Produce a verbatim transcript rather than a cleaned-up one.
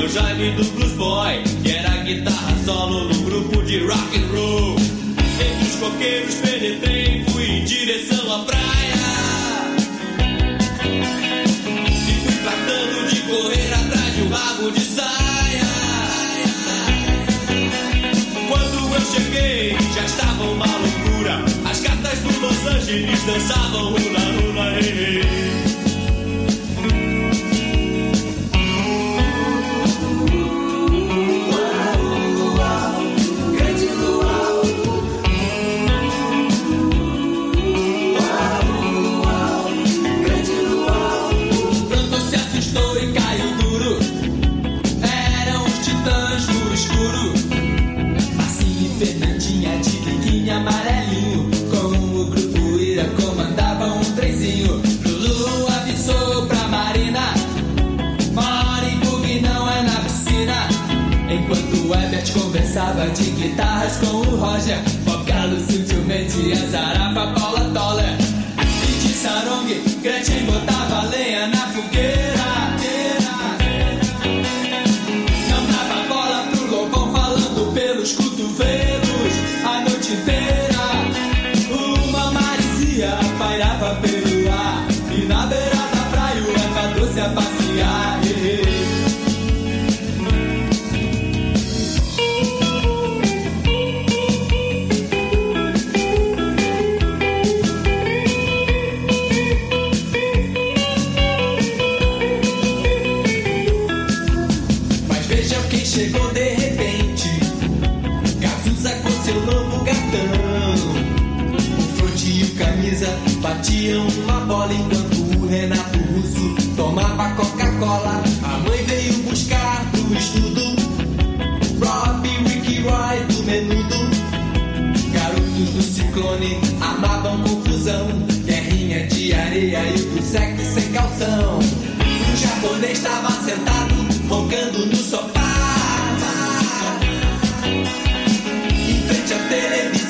o Jaime do Blues Boy, que era guitarra solo no grupo de rock and roll. Entre os coqueiros penetrei, fui em direção à praia e fui tratando de correr atrás de um rabo de saia. Quando eu cheguei, já estava uma loucura. As gatas do Los Angeles dançavam hula hula, hey, hey. Amarelinho, com o grupo Ira comandava um trenzinho. Lulu avisou pra Marina: mora em bug, não é na piscina. Enquanto o Herbert conversava de guitarras com o Roger, Bob Galo sutilmente a Zarafa, Paula Toller e de Sarong, Gretchen botava lenha na fogueira. Não dava bola pro Lobão falando pelos cotovelos a noite inteira. Uma maresia pairava pelo ar e na beira da praia o Eva doce a passear. Mas vejam quem chegou de repente. Cazuza com seu novo gatão. O Fronte e o Camisa batiam uma bola enquanto o Renato Russo tomava Coca-Cola. A mãe veio buscar pro estudo Rob e Ricky Roy do Menudo. Garotos do Ciclone armavam confusão. Guerrinha de areia e o do sexo sem calção. O japonês estava sentado roncando no sofá em frente à televisão.